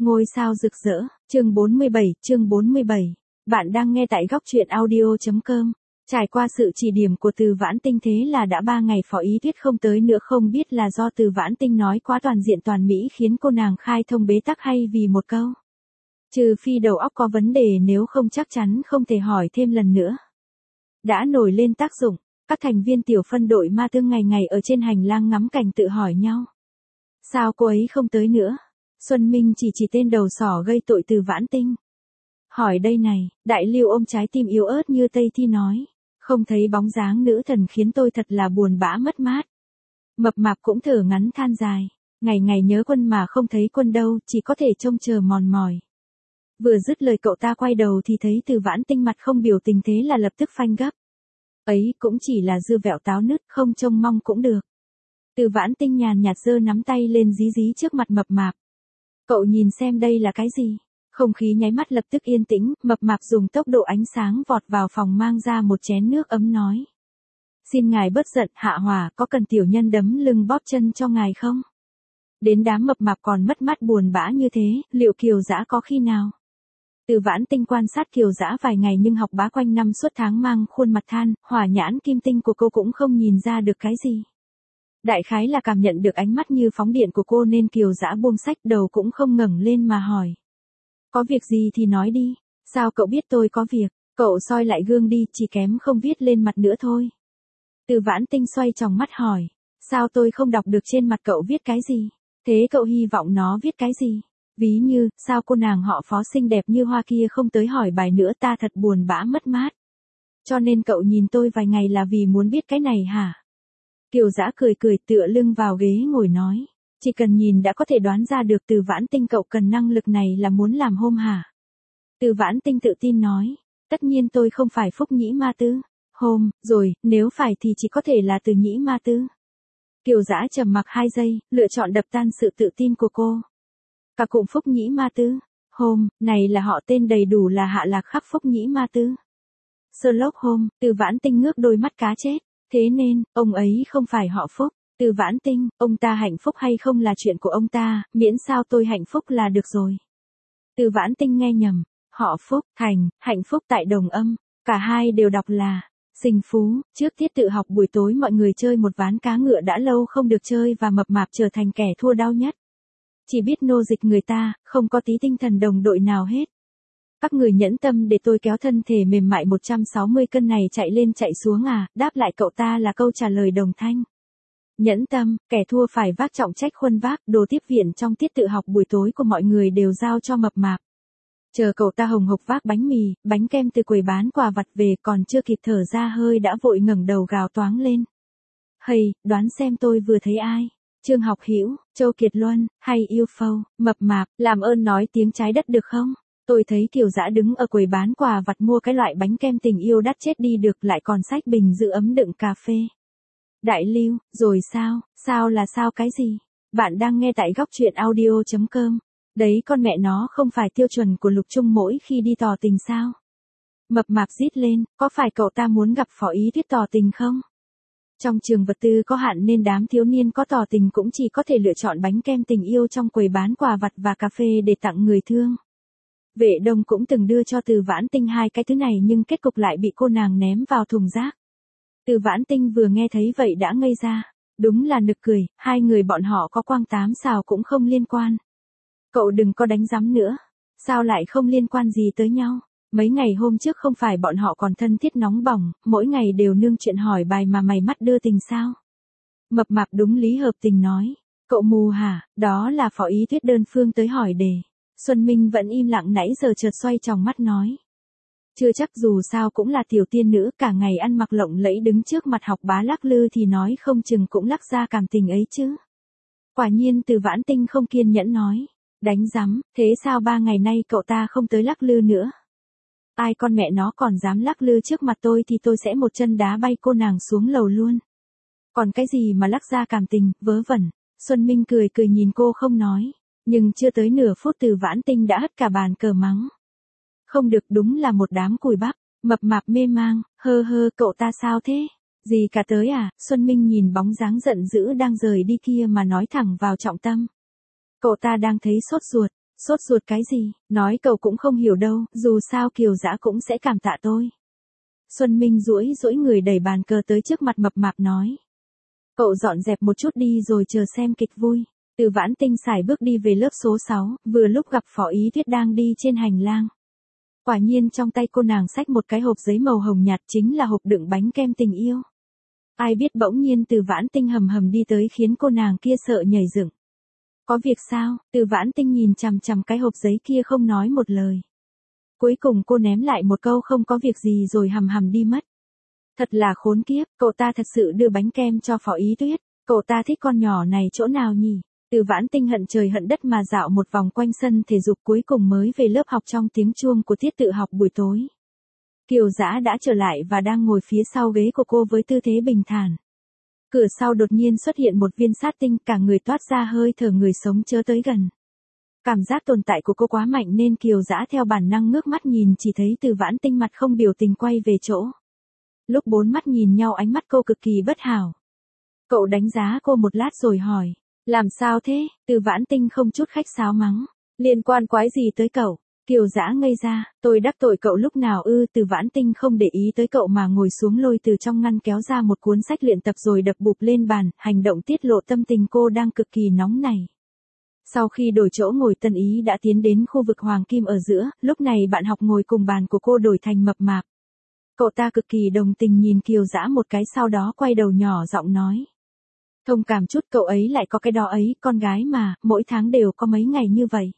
Ngôi sao rực rỡ, chương 47. Bạn đang nghe tại góc truyện audio.com. Trải qua sự chỉ điểm của Từ Vãn Tinh thế là đã 3 ngày Phó Ý Tuyết không tới nữa, không biết là do Từ Vãn Tinh nói quá toàn diện toàn mỹ khiến cô nàng khai thông bế tắc hay vì một câu. Trừ phi đầu óc có vấn đề, nếu không chắc chắn không thể hỏi thêm lần nữa. Đã nổi lên tác dụng, các thành viên tiểu phân đội ma tương ngày ngày ở trên hành lang ngắm cảnh tự hỏi nhau. Sao cô ấy không tới nữa? Xuân Minh chỉ tên đầu sỏ gây tội Từ Vãn Tinh. Hỏi đây này, Đại Lưu ôm trái tim yếu ớt như Tây Thi nói. Không thấy bóng dáng nữ thần khiến tôi thật là buồn bã mất mát. Mập mạp cũng thở ngắn than dài. Ngày ngày nhớ Quân mà không thấy Quân đâu, chỉ có thể trông chờ mòn mỏi. Vừa dứt lời cậu ta quay đầu thì thấy Từ Vãn Tinh mặt không biểu tình, thế là lập tức phanh gấp. Ấy cũng chỉ là dưa vẹo táo nứt, không trông mong cũng được. Từ Vãn Tinh nhàn nhạt giơ nắm tay lên dí dí trước mặt mập mạp. Cậu nhìn xem đây là cái gì? Không khí nháy mắt lập tức yên tĩnh, mập mạp dùng tốc độ ánh sáng vọt vào phòng mang ra một chén nước ấm nói. Xin ngài bớt giận, hạ hỏa, có cần tiểu nhân đấm lưng bóp chân cho ngài không? Đến đám mập mạp còn mất mát buồn bã như thế, liệu Kiều Dã có khi nào? Từ Vãn Tinh quan sát Kiều Dã vài ngày nhưng học bá quanh năm suốt tháng mang khuôn mặt than, hỏa nhãn kim tinh của cô cũng không nhìn ra được cái gì. Đại khái là cảm nhận được ánh mắt như phóng điện của cô nên Kiều Dã buông sách, đầu cũng không ngẩng lên mà hỏi. Có việc gì thì nói đi, sao cậu biết tôi có việc? Cậu soi lại gương đi, chỉ kém không viết lên mặt nữa thôi. Từ Vãn Tinh xoay tròng mắt hỏi, sao tôi không đọc được trên mặt cậu viết cái gì? Thế cậu hy vọng nó viết cái gì? Ví như, sao cô nàng họ Phó xinh đẹp như hoa kia không tới hỏi bài nữa, ta thật buồn bã mất mát. Cho nên cậu nhìn tôi vài ngày là vì muốn biết cái này hả? Kiều Dã cười tựa lưng vào ghế ngồi nói. Chỉ cần nhìn đã có thể đoán ra được Từ Vãn Tinh cậu cần năng lực này là muốn làm hôn hả? Từ Vãn Tinh tự tin nói. Tất nhiên tôi không phải Phúc Nhĩ Ma Tư. Hôn, rồi, nếu phải thì chỉ có thể là Từ Nhĩ Ma Tư. Kiều Dã trầm mặc 2 giây, lựa chọn đập tan sự tự tin của cô. Cả cụm Phúc Nhĩ Ma Tư. Hôn, này là họ tên đầy đủ là Hạ Lạc Khắc Phúc Nhĩ Ma Tư. Sherlock Holmes, Từ Vãn Tinh ngước đôi mắt cá chết. Thế nên, ông ấy không phải họ Phúc. Từ Vãn Tinh, ông ta hạnh phúc hay không là chuyện của ông ta, miễn sao tôi hạnh phúc là được rồi. Từ Vãn Tinh nghe nhầm, họ Phúc, Thành, hạnh phúc tại đồng âm, cả hai đều đọc là Sinh Phú. Trước tiết tự học buổi tối mọi người chơi một ván cá ngựa đã lâu không được chơi và mập mạp trở thành kẻ thua đau nhất. Chỉ biết nô dịch người ta, không có tí tinh thần đồng đội nào hết. Các người nhẫn tâm để tôi kéo thân thể mềm mại 160 cân này chạy lên chạy xuống à, đáp lại cậu ta là câu trả lời đồng thanh. Nhẫn tâm, kẻ thua phải vác trọng trách khuân vác, đồ tiếp viện trong tiết tự học buổi tối của mọi người đều giao cho mập mạp. Chờ cậu ta hồng hộc vác bánh mì, bánh kem từ quầy bán quà vặt về, còn chưa kịp thở ra hơi đã vội ngẩng đầu gào toáng lên. Hây, đoán xem tôi vừa thấy ai? Trương Học Hữu, Châu Kiệt Luân, hay Yêu Phâu? Mập mạp, làm ơn nói tiếng trái đất được không? Tôi thấy Kiều Dã đứng ở quầy bán quà vặt mua cái loại bánh kem tình yêu đắt chết đi được, lại còn xách bình giữ ấm đựng cà phê. Đại Lưu, rồi sao? Sao là sao cái gì? Bạn đang nghe tại góc truyện audio.com. Đấy con mẹ nó không phải tiêu chuẩn của Lục Trung mỗi khi đi tỏ tình sao? Mập mạp rít lên, có phải cậu ta muốn gặp Phó Ý Tuyết tỏ tình không? Trong trường vật tư có hạn nên đám thiếu niên có tỏ tình cũng chỉ có thể lựa chọn bánh kem tình yêu trong quầy bán quà vặt và cà phê để tặng người thương. Vệ Đông cũng từng đưa cho Từ Vãn Tinh 2 cái thứ này nhưng kết cục lại bị cô nàng ném vào thùng rác. Từ Vãn Tinh vừa nghe thấy vậy đã ngây ra. Đúng là nực cười, hai người bọn họ có quang 8 xào cũng không liên quan. Cậu đừng có đánh giám nữa. Sao lại không liên quan gì tới nhau? Mấy ngày hôm trước không phải bọn họ còn thân thiết nóng bỏng, mỗi ngày đều nương chuyện hỏi bài mà mày mắt đưa tình sao? Mập mạp đúng lý hợp tình nói. Cậu mù hả? Đó là Phó Ý Tuyết đơn phương tới hỏi đề. Xuân Minh vẫn im lặng nãy giờ chợt xoay tròng mắt nói. Chưa chắc, dù sao cũng là tiểu tiên nữ, cả ngày ăn mặc lộng lẫy đứng trước mặt học bá lắc lư thì nói không chừng cũng lắc ra cảm tình ấy chứ. Quả nhiên Từ Vãn Tinh không kiên nhẫn nói. Đánh rắm, thế sao 3 ngày nay cậu ta không tới lắc lư nữa? Ai con mẹ nó còn dám lắc lư trước mặt tôi thì tôi sẽ một chân đá bay cô nàng xuống lầu luôn. Còn cái gì mà lắc ra cảm tình, vớ vẩn. Xuân Minh cười nhìn cô không nói. Nhưng chưa tới nửa phút Từ Vãn Tinh đã hất cả bàn cờ mắng. Không được, đúng là một đám cùi bắp. Mập mạp mê mang, cậu ta sao thế? Gì cả tới à? Xuân Minh nhìn bóng dáng giận dữ đang rời đi kia mà nói thẳng vào trọng tâm. Cậu ta đang thấy sốt ruột. Sốt ruột cái gì, nói cậu cũng không hiểu đâu, dù sao Kiều Dã cũng sẽ cảm tạ tôi. Xuân Minh duỗi duỗi người đẩy bàn cờ tới trước mặt mập mạp nói. Cậu dọn dẹp một chút đi rồi chờ xem kịch vui. Từ Vãn Tinh sải bước đi về lớp số 6, vừa lúc gặp Phó Ý Tuyết đang đi trên hành lang. Quả nhiên trong tay cô nàng xách một cái hộp giấy màu hồng nhạt, chính là hộp đựng bánh kem tình yêu. Ai biết bỗng nhiên Từ Vãn Tinh hầm hầm đi tới khiến cô nàng kia sợ nhảy dựng. Có việc sao? Từ Vãn Tinh nhìn chằm chằm cái hộp giấy kia không nói một lời. Cuối cùng cô ném lại một câu không có việc gì rồi hầm hầm đi mất. Thật là khốn kiếp, cậu ta thật sự đưa bánh kem cho Phó Ý Tuyết. Cậu ta thích con nhỏ này chỗ nào nhỉ? Từ Vãn Tinh hận trời hận đất mà dạo một vòng quanh sân thể dục cuối cùng mới về lớp học trong tiếng chuông của tiết tự học buổi tối. Kiều Dã đã trở lại và đang ngồi phía sau ghế của cô với tư thế bình thản. Cửa sau đột nhiên xuất hiện một viên sát tinh, cả người toát ra hơi thở người sống chớ tới gần. Cảm giác tồn tại của cô quá mạnh nên Kiều Dã theo bản năng ngước mắt nhìn, chỉ thấy Từ Vãn Tinh mặt không biểu tình quay về chỗ. Lúc bốn mắt nhìn nhau ánh mắt cô cực kỳ bất hảo. Cậu đánh giá cô một lát rồi hỏi. Làm sao thế? Từ Vãn Tinh không chút khách sáo mắng. Liên quan quái gì tới cậu? Kiều Dã ngây ra. Tôi đắc tội cậu lúc nào ư? Từ Vãn Tinh không để ý tới cậu mà ngồi xuống lôi từ trong ngăn kéo ra một cuốn sách luyện tập rồi đập bụp lên bàn. Hành động tiết lộ tâm tình cô đang cực kỳ nóng này. Sau khi đổi chỗ ngồi, Tân Ý đã tiến đến khu vực hoàng kim ở giữa. Lúc này bạn học ngồi cùng bàn của cô đổi thành mập mạp. Cậu ta cực kỳ đồng tình nhìn Kiều Dã một cái, sau đó quay đầu nhỏ giọng nói. Thông cảm chút, cậu ấy lại có cái đó ấy, con gái mà, mỗi tháng đều có mấy ngày như vậy.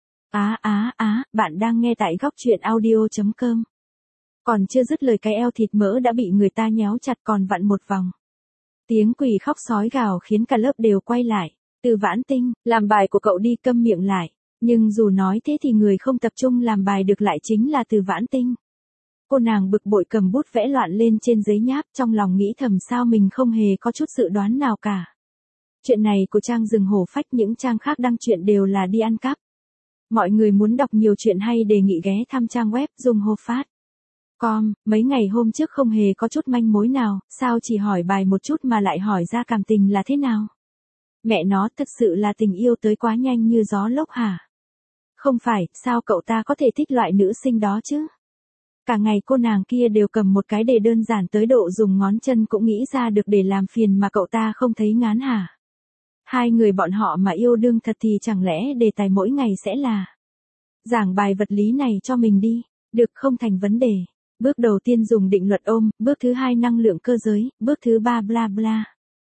Bạn đang nghe tại góc truyện audio.com. Còn chưa dứt lời cái eo thịt mỡ đã bị người ta nhéo chặt còn vặn một vòng. Tiếng quỷ khóc sói gào khiến cả lớp đều quay lại. Từ Vãn Tinh, làm bài của cậu đi, câm miệng lại. Nhưng dù nói thế thì người không tập trung làm bài được lại chính là Từ Vãn Tinh. Cô nàng bực bội cầm bút vẽ loạn lên trên giấy nháp, trong lòng nghĩ thầm sao mình không hề có chút dự đoán nào cả. Chuyện này của trang rừng hổ phách, những trang khác đăng chuyện đều là đi ăn cắp. Mọi người muốn đọc nhiều chuyện hay đề nghị ghé thăm trang web junghofast.com. Mấy ngày hôm trước không hề có chút manh mối nào, sao chỉ hỏi bài một chút mà lại hỏi ra cảm tình là thế nào? Mẹ nó, thật sự là tình yêu tới quá nhanh như gió lốc hả? Không phải, sao cậu ta có thể thích loại nữ sinh đó chứ? Cả ngày cô nàng kia đều cầm một cái đề đơn giản tới độ dùng ngón chân cũng nghĩ ra được để làm phiền mà cậu ta không thấy ngán hả? Hai người bọn họ mà yêu đương thật thì chẳng lẽ đề tài mỗi ngày sẽ là giảng bài vật lý này cho mình đi, được không thành vấn đề. Bước đầu tiên dùng định luật ôm, bước thứ hai năng lượng cơ giới, bước thứ ba bla bla.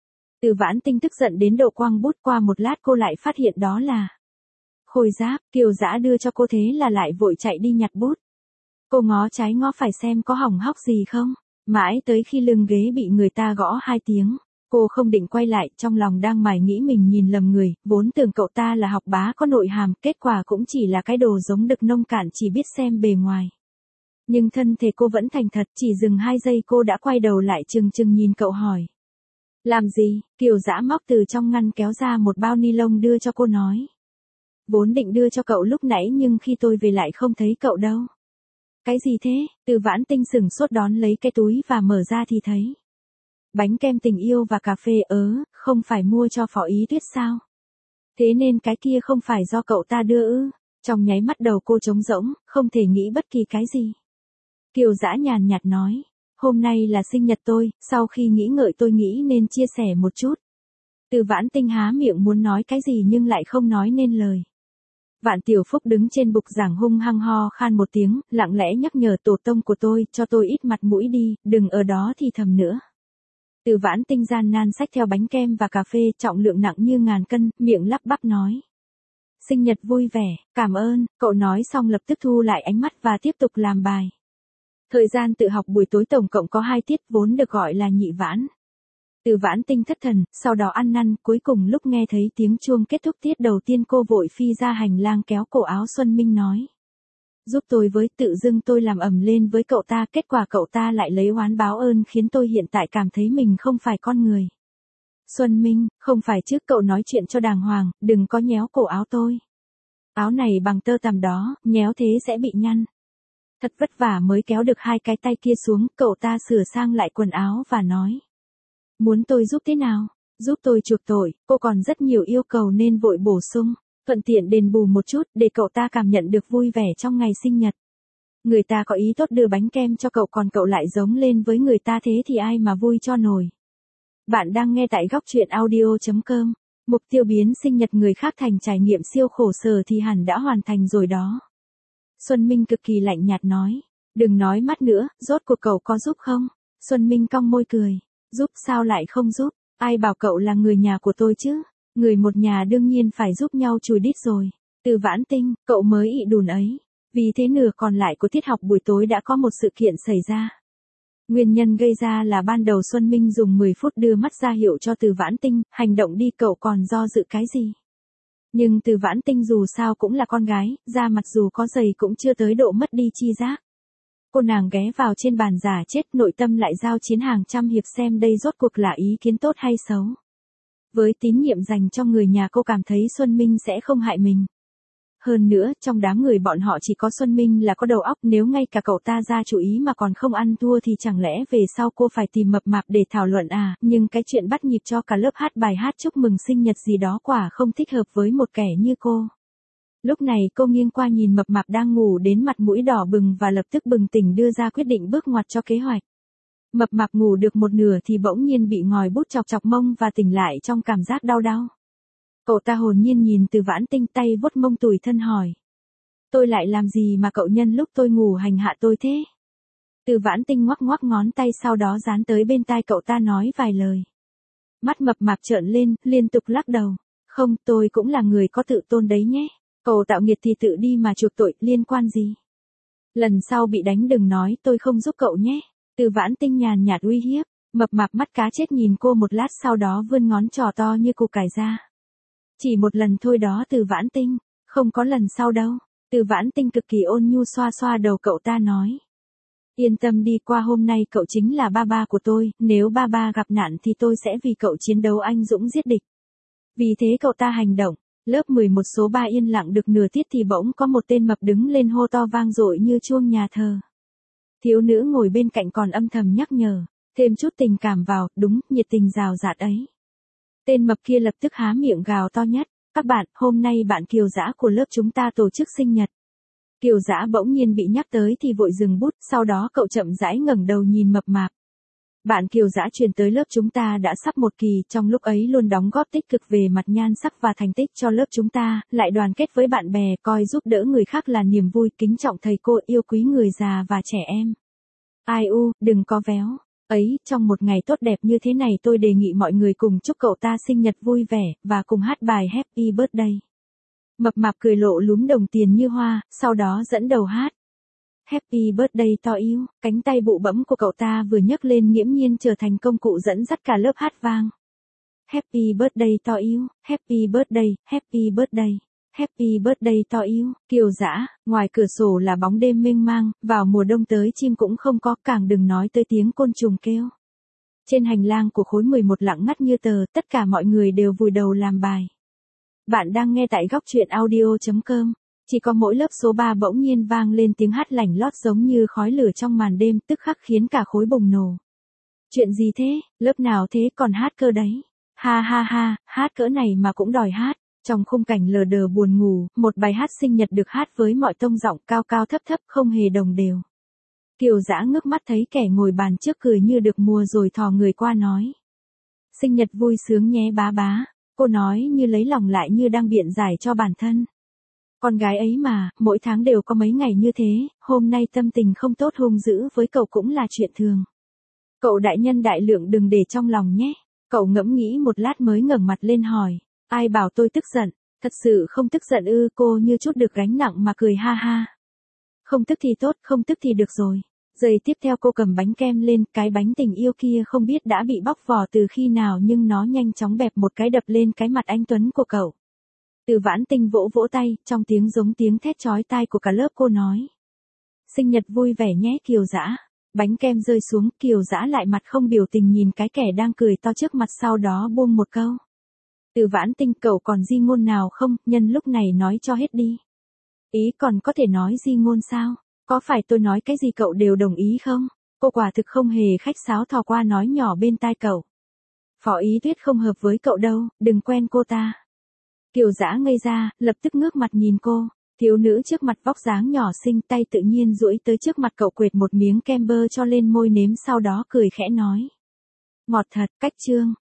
Từ Vãn Tinh tức giận đến độ quăng bút, qua một lát cô lại phát hiện đó là khôi giáp. Kiều Dã đưa cho cô thế là lại vội chạy đi nhặt bút. Cô ngó trái ngó phải xem có hỏng hóc gì không, mãi tới khi lưng ghế bị người ta gõ 2 tiếng. Cô không định quay lại, trong lòng đang mải nghĩ mình nhìn lầm người, vốn tưởng cậu ta là học bá có nội hàm, kết quả cũng chỉ là cái đồ giống đực nông cạn chỉ biết xem bề ngoài. Nhưng thân thể cô vẫn thành thật, chỉ dừng 2 giây cô đã quay đầu lại chừng chừng nhìn cậu hỏi. Làm gì? Kiều Dã móc từ trong ngăn kéo ra một bao ni lông đưa cho cô nói. Vốn định đưa cho cậu lúc nãy nhưng khi tôi về lại không thấy cậu đâu. Cái gì thế? Từ Vãn Tinh sửng sốt đón lấy cái túi và mở ra thì thấy bánh kem tình yêu và cà phê. Không phải mua cho Phó Ý Tuyết sao? Thế nên cái kia không phải do cậu ta đưa ư? Trong nháy mắt đầu cô trống rỗng, không thể nghĩ bất kỳ cái gì. Kiều Dã nhàn nhạt nói, hôm nay là sinh nhật tôi, sau khi nghĩ ngợi tôi nghĩ nên chia sẻ một chút. Từ Vãn Tinh há miệng muốn nói cái gì nhưng lại không nói nên lời. Vạn Tiểu Phúc đứng trên bục giảng hung hăng ho khan một tiếng, lặng lẽ nhắc nhở tổ tông của tôi, cho tôi ít mặt mũi đi, đừng ở đó thì thầm nữa. Từ Vãn Tinh gian nan xách theo bánh kem và cà phê trọng lượng nặng như ngàn cân, miệng lắp bắp nói. Sinh nhật vui vẻ, cảm ơn, cậu nói xong lập tức thu lại ánh mắt và tiếp tục làm bài. Thời gian tự học buổi tối tổng cộng có 2 tiết vốn được gọi là nhị vãn. Từ Vãn Tinh thất thần, sau đó ăn năn, cuối cùng lúc nghe thấy tiếng chuông kết thúc tiết đầu tiên cô vội phi ra hành lang kéo cổ áo Xuân Minh nói. Giúp tôi với, tự dưng tôi làm ầm lên với cậu ta, kết quả cậu ta lại lấy oán báo ơn khiến tôi hiện tại cảm thấy mình không phải con người. Xuân Minh, không phải chứ, cậu nói chuyện cho đàng hoàng, đừng có nhéo cổ áo tôi. Áo này bằng tơ tằm đó, nhéo thế sẽ bị nhăn. Thật vất vả mới kéo được 2 cái tay kia xuống, cậu ta sửa sang lại quần áo và nói. Muốn tôi giúp thế nào? Giúp tôi chuộc tội, cô còn rất nhiều yêu cầu nên vội bổ sung. Thuận tiện đền bù một chút để cậu ta cảm nhận được vui vẻ trong ngày sinh nhật. Người ta có ý tốt đưa bánh kem cho cậu còn cậu lại giống lên với người ta thế thì ai mà vui cho nổi. Bạn đang nghe tại góc chuyện audio.com. Mục tiêu biến sinh nhật người khác thành trải nghiệm siêu khổ sở thì hẳn đã hoàn thành rồi đó. Xuân Minh cực kỳ lạnh nhạt nói. Đừng nói mắt nữa, rốt cuộc cậu có giúp không? Xuân Minh cong môi cười. Giúp sao lại không giúp? Ai bảo cậu là người nhà của tôi chứ? Người một nhà đương nhiên phải giúp nhau chùi đít rồi. Từ Vãn Tinh, cậu mới ị đùn ấy. Vì thế nửa còn lại của tiết học buổi tối đã có một sự kiện xảy ra. Nguyên nhân gây ra là ban đầu Xuân Minh dùng 10 phút đưa mắt ra hiệu cho Từ Vãn Tinh, hành động đi cậu còn do dự cái gì. Nhưng Từ Vãn Tinh dù sao cũng là con gái, da mặt dù có dày cũng chưa tới độ mất đi chi giác. Cô nàng ghé vào trên bàn giả chết nội tâm lại giao chiến hàng trăm hiệp xem đây rốt cuộc là ý kiến tốt hay xấu. Với tín nhiệm dành cho người nhà cô cảm thấy Xuân Minh sẽ không hại mình. Hơn nữa, trong đám người bọn họ chỉ có Xuân Minh là có đầu óc, nếu ngay cả cậu ta ra chủ ý mà còn không ăn thua thì chẳng lẽ về sau cô phải tìm Mập Mạp để thảo luận à, nhưng cái chuyện bắt nhịp cho cả lớp hát bài hát chúc mừng sinh nhật gì đó quả không thích hợp với một kẻ như cô. Lúc này cô nghiêng qua nhìn Mập Mạp đang ngủ đến mặt mũi đỏ bừng và lập tức bừng tỉnh đưa ra quyết định bước ngoặt cho kế hoạch. Mập Mạp ngủ được một nửa thì bỗng nhiên bị ngòi bút chọc chọc mông và tỉnh lại trong cảm giác đau đau. Cậu ta hồn nhiên nhìn Từ Vãn Tinh tay vuốt mông tủi thân hỏi. Tôi lại làm gì mà cậu nhân lúc tôi ngủ hành hạ tôi thế? Từ Vãn Tinh ngoắc ngoắc ngón tay sau đó dán tới bên tai cậu ta nói vài lời. Mắt Mập Mạp trợn lên, liên tục lắc đầu. Không, tôi cũng là người có tự tôn đấy nhé. Cậu tạo nghiệt thì tự đi mà chuộc tội, liên quan gì? Lần sau bị đánh đừng nói tôi không giúp cậu nhé. Từ Vãn Tinh nhàn nhạt uy hiếp. Mập Mạp mắt cá chết nhìn cô một lát sau đó vươn ngón trỏ to như củ cải ra. Chỉ một lần thôi đó Từ Vãn Tinh, không có lần sau đâu. Từ Vãn Tinh cực kỳ ôn nhu xoa xoa đầu cậu ta nói. Yên tâm đi, qua hôm nay cậu chính là ba ba của tôi, nếu ba ba gặp nạn thì tôi sẽ vì cậu chiến đấu anh dũng giết địch. Vì thế cậu ta hành động. Lớp 11 số 3 yên lặng được nửa tiết thì bỗng có một tên mập đứng lên hô to vang dội như chuông nhà thờ. Thiếu nữ ngồi bên cạnh còn âm thầm nhắc nhở, thêm chút tình cảm vào, đúng, nhiệt tình rào rạt ấy. Tên mập kia lập tức há miệng gào to nhất, các bạn, hôm nay bạn Kiều Dã của lớp chúng ta tổ chức sinh nhật. Kiều Dã bỗng nhiên bị nhắc tới thì vội dừng bút, sau đó cậu chậm rãi ngẩng đầu nhìn Mập Mạp. Bạn Kiều Dã chuyển tới lớp chúng ta đã sắp một kỳ, trong lúc ấy luôn đóng góp tích cực về mặt nhan sắc và thành tích cho lớp chúng ta, lại đoàn kết với bạn bè, coi giúp đỡ người khác là niềm vui, kính trọng thầy cô, yêu quý người già và trẻ em. Ai u, đừng có véo. Ấy, trong một ngày tốt đẹp như thế này tôi đề nghị mọi người cùng chúc cậu ta sinh nhật vui vẻ, và cùng hát bài Happy Birthday. Mập Mạp cười lộ lúm đồng tiền như hoa, sau đó dẫn đầu hát. Happy Birthday to you, cánh tay bụ bẫm của cậu ta vừa nhấc lên nghiễm nhiên trở thành công cụ dẫn dắt cả lớp hát vang. Happy Birthday to you, Happy Birthday, Happy Birthday. Happy Birthday to you, Kiều Dã, ngoài cửa sổ là bóng đêm mênh mang, vào mùa đông tới chim cũng không có, càng đừng nói tới tiếng côn trùng kêu. Trên hành lang của khối 11 lặng ngắt như tờ, tất cả mọi người đều vùi đầu làm bài. Bạn đang nghe tại góc chuyện audio.com. Chỉ có mỗi lớp số 3 bỗng nhiên vang lên tiếng hát lảnh lót giống như khói lửa trong màn đêm, tức khắc khiến cả khối bùng nổ. Chuyện gì thế, lớp nào thế còn hát cơ đấy? Ha ha ha, hát cỡ này mà cũng đòi hát. Trong khung cảnh lờ đờ buồn ngủ, một bài hát sinh nhật được hát với mọi tông giọng cao cao thấp thấp không hề đồng đều. Kiều Dã ngước mắt thấy kẻ ngồi bàn trước cười như được mùa rồi thò người qua nói. Sinh nhật vui sướng nhé bá bá, cô nói như lấy lòng lại như đang biện giải cho bản thân. Con gái ấy mà, mỗi tháng đều có mấy ngày như thế, hôm nay tâm tình không tốt hung dữ với cậu cũng là chuyện thường. Cậu đại nhân đại lượng đừng để trong lòng nhé. Cậu ngẫm nghĩ một lát mới ngẩng mặt lên hỏi. Ai bảo tôi tức giận, thật sự không tức giận ư? Cô như chút được gánh nặng mà cười ha ha. Không tức thì tốt, không tức thì được rồi. Giây tiếp theo cô cầm bánh kem lên, cái bánh tình yêu kia không biết đã bị bóc vỏ từ khi nào nhưng nó nhanh chóng bẹp một cái đập lên cái mặt anh tuấn của cậu. Từ Vãn Tinh vỗ vỗ tay, trong tiếng giống tiếng thét chói tai của cả lớp cô nói. Sinh nhật vui vẻ nhé Kiều Dã. Bánh kem rơi xuống, Kiều Dã lại mặt không biểu tình nhìn cái kẻ đang cười to trước mặt sau đó buông một câu. Từ Vãn Tinh, cậu còn di ngôn nào không, nhân lúc này nói cho hết đi. Ý còn có thể nói di ngôn sao? Có phải tôi nói cái gì cậu đều đồng ý không? Cô quả thực không hề khách sáo thò qua nói nhỏ bên tai cậu. Phó Ý Tuyết không hợp với cậu đâu, đừng quen cô ta. Kiều Dã ngây ra, lập tức ngước mặt nhìn cô. Thiếu nữ trước mặt vóc dáng nhỏ xinh, tay tự nhiên duỗi tới trước mặt cậu, quệt một miếng kem bơ cho lên môi nếm, sau đó cười khẽ nói. Ngọt thật, cách trương.